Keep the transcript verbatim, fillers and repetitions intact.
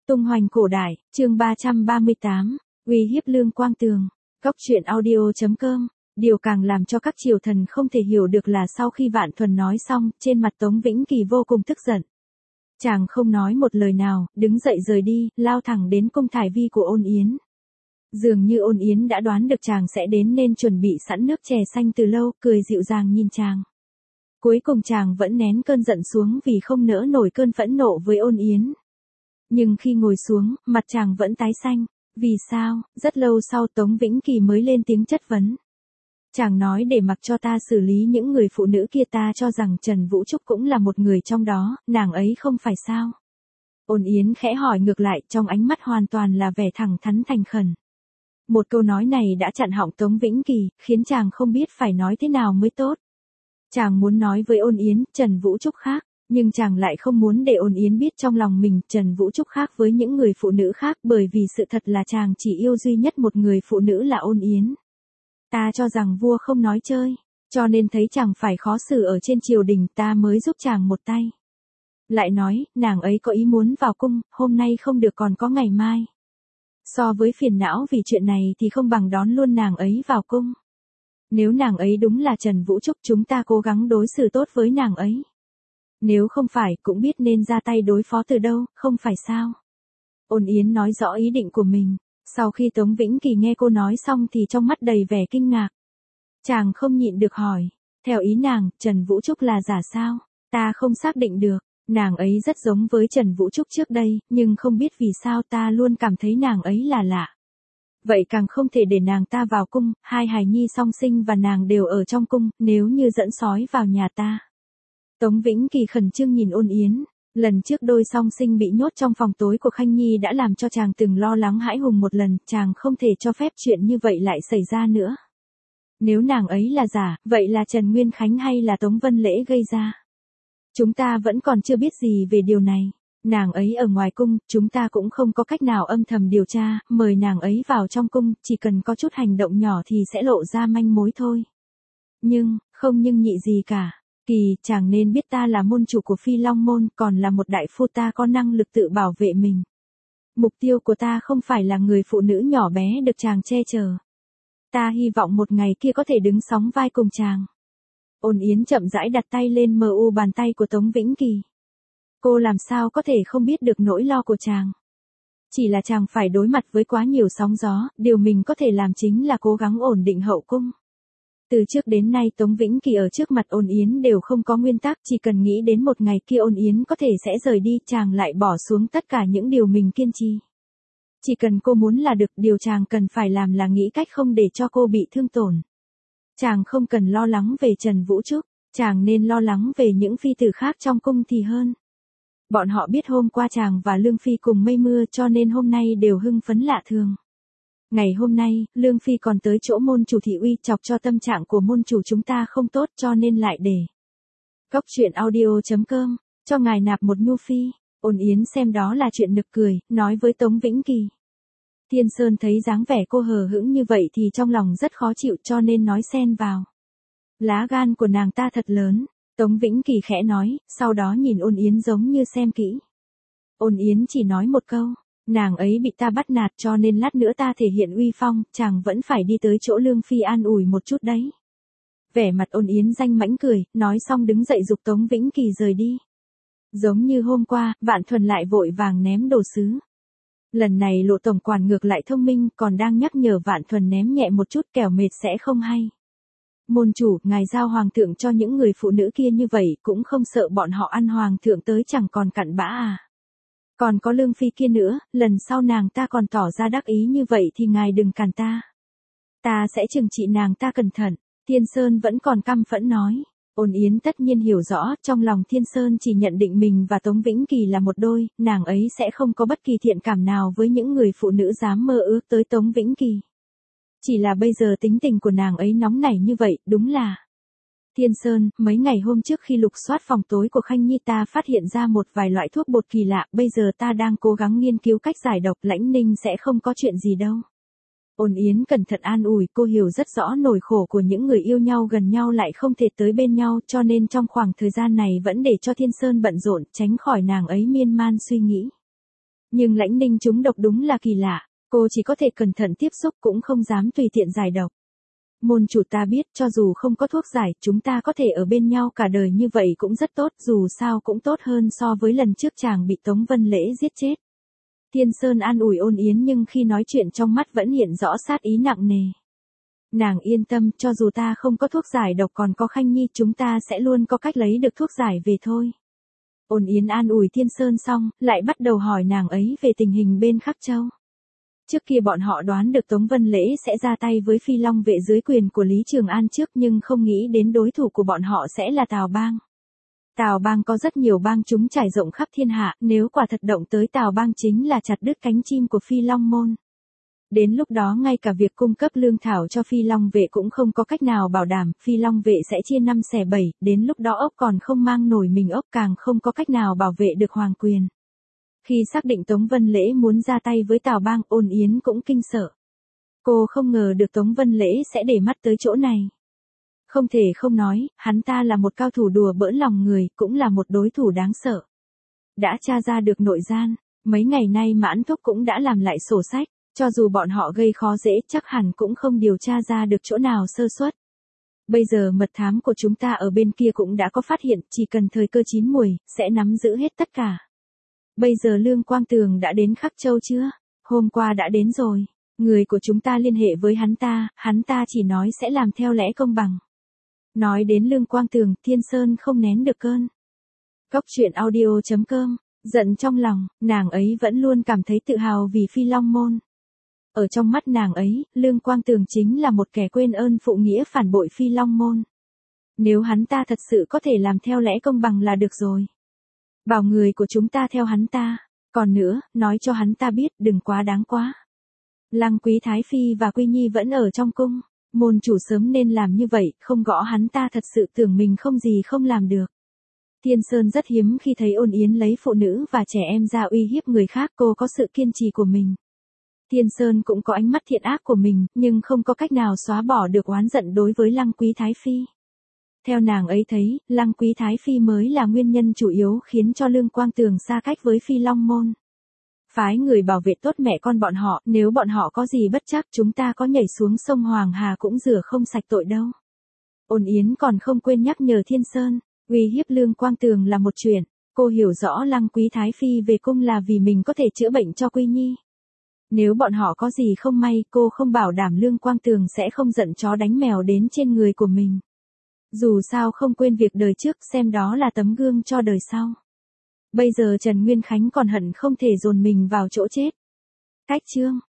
Tung hoành cổ đại, chương ba trăm ba mươi tám, uy hiếp Lương Quang Tường. Góc truyện audio chấm com. Điều càng làm cho các triều thần không thể hiểu được là sau khi Vạn Thuần nói xong, trên mặt Tống Vĩnh Kỳ vô cùng tức giận. Chàng không nói một lời nào, đứng dậy rời đi, lao thẳng đến cung thải vi của Ôn Yến. Dường như Ôn Yến đã đoán được chàng sẽ đến nên chuẩn bị sẵn nước chè xanh từ lâu, cười dịu dàng nhìn chàng. Cuối cùng chàng vẫn nén cơn giận xuống vì không nỡ nổi cơn phẫn nộ với Ôn Yến. Nhưng khi ngồi xuống, mặt chàng vẫn tái xanh. Vì sao? Rất lâu sau Tống Vĩnh Kỳ mới lên tiếng chất vấn. Chàng nói để mặc cho ta xử lý những người phụ nữ kia, ta cho rằng Trần Vũ Trúc cũng là một người trong đó, nàng ấy không phải sao? Ôn Yến khẽ hỏi ngược lại, trong ánh mắt hoàn toàn là vẻ thẳng thắn thành khẩn. Một câu nói này đã chặn họng Tống Vĩnh Kỳ, khiến chàng không biết phải nói thế nào mới tốt. Chàng muốn nói với Ôn Yến, Trần Vũ Trúc khác, nhưng chàng lại không muốn để Ôn Yến biết trong lòng mình Trần Vũ Trúc khác với những người phụ nữ khác, bởi vì sự thật là chàng chỉ yêu duy nhất một người phụ nữ là Ôn Yến. Ta cho rằng vua không nói chơi, cho nên thấy chàng phải khó xử ở trên triều đình ta mới giúp chàng một tay. Lại nói, nàng ấy có ý muốn vào cung, hôm nay không được còn có ngày mai. So với phiền não vì chuyện này thì không bằng đón luôn nàng ấy vào cung. Nếu nàng ấy đúng là Trần Vũ Trúc, chúng ta cố gắng đối xử tốt với nàng ấy. Nếu không phải, cũng biết nên ra tay đối phó từ đâu, không phải sao? Ôn Yến nói rõ ý định của mình. Sau khi Tống Vĩnh Kỳ nghe cô nói xong thì trong mắt đầy vẻ kinh ngạc. Chàng không nhịn được hỏi. Theo ý nàng, Trần Vũ Trúc là giả sao? Ta không xác định được. Nàng ấy rất giống với Trần Vũ Trúc trước đây, nhưng không biết vì sao ta luôn cảm thấy nàng ấy là lạ. Vậy càng không thể để nàng ta vào cung, hai hài nhi song sinh và nàng đều ở trong cung, nếu như dẫn sói vào nhà ta. Tống Vĩnh Kỳ khẩn trương nhìn Ôn Yến. Lần trước đôi song sinh bị nhốt trong phòng tối của Khanh Nhi đã làm cho chàng từng lo lắng hãi hùng một lần, chàng không thể cho phép chuyện như vậy lại xảy ra nữa. Nếu nàng ấy là giả, vậy là Trần Nguyên Khánh hay là Tống Vân Lễ gây ra? Chúng ta vẫn còn chưa biết gì về điều này. Nàng ấy ở ngoài cung, chúng ta cũng không có cách nào âm thầm điều tra, mời nàng ấy vào trong cung, chỉ cần có chút hành động nhỏ thì sẽ lộ ra manh mối thôi. Nhưng, không nhưng nhị gì cả. Kỳ, chàng nên biết ta là môn chủ của Phi Long Môn, còn là một đại phu, ta có năng lực tự bảo vệ mình. Mục tiêu của ta không phải là người phụ nữ nhỏ bé được chàng che chở. Ta hy vọng một ngày kia có thể đứng sóng vai cùng chàng. Ôn Yến chậm rãi đặt tay lên mờ u bàn tay của Tống Vĩnh Kỳ. Cô làm sao có thể không biết được nỗi lo của chàng. Chỉ là chàng phải đối mặt với quá nhiều sóng gió, điều mình có thể làm chính là cố gắng ổn định hậu cung. Từ trước đến nay Tống Vĩnh Kỳ ở trước mặt Ôn Yến đều không có nguyên tắc, chỉ cần nghĩ đến một ngày kia Ôn Yến có thể sẽ rời đi, chàng lại bỏ xuống tất cả những điều mình kiên trì. Chỉ cần cô muốn là được, điều chàng cần phải làm là nghĩ cách không để cho cô bị thương tổn. Chàng không cần lo lắng về Trần Vũ Trúc, chàng nên lo lắng về những phi tử khác trong cung thì hơn. Bọn họ biết hôm qua chàng và Lương Phi cùng mây mưa cho nên hôm nay đều hưng phấn lạ thường. Ngày hôm nay, Lương Phi còn tới chỗ môn chủ thị uy chọc cho tâm trạng của môn chủ chúng ta không tốt cho nên lại để. Góc truyện audio chấm com, cho ngài nạp một nhu phi. Ôn Yến xem đó là chuyện nực cười, nói với Tống Vĩnh Kỳ. Thiên Sơn thấy dáng vẻ cô hờ hững như vậy thì trong lòng rất khó chịu cho nên nói xen vào. Lá gan của nàng ta thật lớn, Tống Vĩnh Kỳ khẽ nói, sau đó nhìn Ôn Yến giống như xem kỹ. Ôn Yến chỉ nói một câu. Nàng ấy bị ta bắt nạt cho nên lát nữa ta thể hiện uy phong, chàng vẫn phải đi tới chỗ Lương Phi an ủi một chút đấy. Vẻ mặt Ôn Yến danh mãnh cười, nói xong đứng dậy giục Tống Vĩnh Kỳ rời đi. Giống như hôm qua, Vạn Thuần lại vội vàng ném đồ sứ. Lần này Lộ tổng quản ngược lại thông minh, còn đang nhắc nhở Vạn Thuần ném nhẹ một chút kẻo mệt sẽ không hay. Môn chủ, ngài giao hoàng thượng cho những người phụ nữ kia như vậy cũng không sợ bọn họ ăn hoàng thượng tới chẳng còn cặn bã à. Còn có Lương Phi kia nữa, lần sau nàng ta còn tỏ ra đắc ý như vậy thì ngài đừng cản ta. Ta sẽ trừng trị nàng ta cẩn thận. Thiên Sơn vẫn còn căm phẫn nói. Ôn Yến tất nhiên hiểu rõ, trong lòng Thiên Sơn chỉ nhận định mình và Tống Vĩnh Kỳ là một đôi, nàng ấy sẽ không có bất kỳ thiện cảm nào với những người phụ nữ dám mơ ước tới Tống Vĩnh Kỳ. Chỉ là bây giờ tính tình của nàng ấy nóng nảy như vậy, đúng là. Thiên Sơn, mấy ngày hôm trước khi lục soát phòng tối của Khanh Nhi ta phát hiện ra một vài loại thuốc bột kỳ lạ, bây giờ ta đang cố gắng nghiên cứu cách giải độc, Lãnh Ninh sẽ không có chuyện gì đâu. Ôn Yến cẩn thận an ủi, cô hiểu rất rõ nỗi khổ của những người yêu nhau gần nhau lại không thể tới bên nhau, cho nên trong khoảng thời gian này vẫn để cho Thiên Sơn bận rộn, tránh khỏi nàng ấy miên man suy nghĩ. Nhưng Lãnh Ninh trúng độc đúng là kỳ lạ, cô chỉ có thể cẩn thận tiếp xúc cũng không dám tùy tiện giải độc. Môn chủ ta biết cho dù không có thuốc giải, chúng ta có thể ở bên nhau cả đời như vậy cũng rất tốt, dù sao cũng tốt hơn so với lần trước chàng bị Tống Vân Lễ giết chết. Thiên Sơn an ủi Ôn Yến nhưng khi nói chuyện trong mắt vẫn hiện rõ sát ý nặng nề. Nàng yên tâm, cho dù ta không có thuốc giải độc còn có Khanh Nhi, chúng ta sẽ luôn có cách lấy được thuốc giải về thôi. Ôn Yến an ủi Thiên Sơn xong, lại bắt đầu hỏi nàng ấy về tình hình bên Khắc Châu. Trước kia bọn họ đoán được Tống Vân Lễ sẽ ra tay với Phi Long vệ dưới quyền của Lý Trường An trước, nhưng không nghĩ đến đối thủ của bọn họ sẽ là Tào Bang. Tào Bang có rất nhiều bang chúng trải rộng khắp thiên hạ, nếu quả thật động tới Tào Bang chính là chặt đứt cánh chim của Phi Long môn. Đến lúc đó ngay cả việc cung cấp lương thảo cho Phi Long vệ cũng không có cách nào bảo đảm, Phi Long vệ sẽ chia năm xẻ bảy, đến lúc đó ốc còn không mang nổi mình ốc, càng không có cách nào bảo vệ được hoàng quyền. Khi xác định Tống Vân Lễ muốn ra tay với Tào Bang, Ôn Yến cũng kinh sợ. Cô không ngờ được Tống Vân Lễ sẽ để mắt tới chỗ này. Không thể không nói, hắn ta là một cao thủ đùa bỡn lòng người, cũng là một đối thủ đáng sợ. Đã tra ra được nội gian, mấy ngày nay Mãn Thúc cũng đã làm lại sổ sách, cho dù bọn họ gây khó dễ chắc hẳn cũng không điều tra ra được chỗ nào sơ suất. Bây giờ mật thám của chúng ta ở bên kia cũng đã có phát hiện, chỉ cần thời cơ chín muồi, sẽ nắm giữ hết tất cả. Bây giờ Lương Quang Tường đã đến Khắc Châu chưa? Hôm qua đã đến rồi. Người của chúng ta liên hệ với hắn ta, hắn ta chỉ nói sẽ làm theo lẽ công bằng. Nói đến Lương Quang Tường, Thiên Sơn không nén được cơn. Cóc truyện audio chấm com, giận trong lòng, nàng ấy vẫn luôn cảm thấy tự hào vì Phi Long môn. Ở trong mắt nàng ấy, Lương Quang Tường chính là một kẻ quên ơn phụ nghĩa phản bội Phi Long môn. Nếu hắn ta thật sự có thể làm theo lẽ công bằng là được rồi. Bảo người của chúng ta theo hắn ta. Còn nữa, nói cho hắn ta biết đừng quá đáng quá. Lăng Quý Thái Phi và Quy Nhi vẫn ở trong cung. Môn chủ sớm nên làm như vậy, không gõ hắn ta thật sự tưởng mình không gì không làm được. Thiên Sơn rất hiếm khi thấy Ôn Yến lấy phụ nữ và trẻ em ra uy hiếp người khác, cô có sự kiên trì của mình. Thiên Sơn cũng có ánh mắt thiện ác của mình, nhưng không có cách nào xóa bỏ được oán giận đối với Lăng Quý Thái Phi. Theo nàng ấy thấy, Lăng Quý Thái Phi mới là nguyên nhân chủ yếu khiến cho Lương Quang Tường xa cách với Phi Long môn. Phái người bảo vệ tốt mẹ con bọn họ, nếu bọn họ có gì bất trắc chúng ta có nhảy xuống sông Hoàng Hà cũng rửa không sạch tội đâu. Ôn Yến còn không quên nhắc nhở Thiên Sơn, uy hiếp Lương Quang Tường là một chuyện, cô hiểu rõ Lăng Quý Thái Phi về cung là vì mình có thể chữa bệnh cho Quy Nhi. Nếu bọn họ có gì không may, cô không bảo đảm Lương Quang Tường sẽ không giận chó đánh mèo đến trên người của mình. Dù sao không quên việc đời trước, xem đó là tấm gương cho đời sau. Bây giờ Trần Nguyên Khánh còn hận không thể dồn mình vào chỗ chết. Cách chương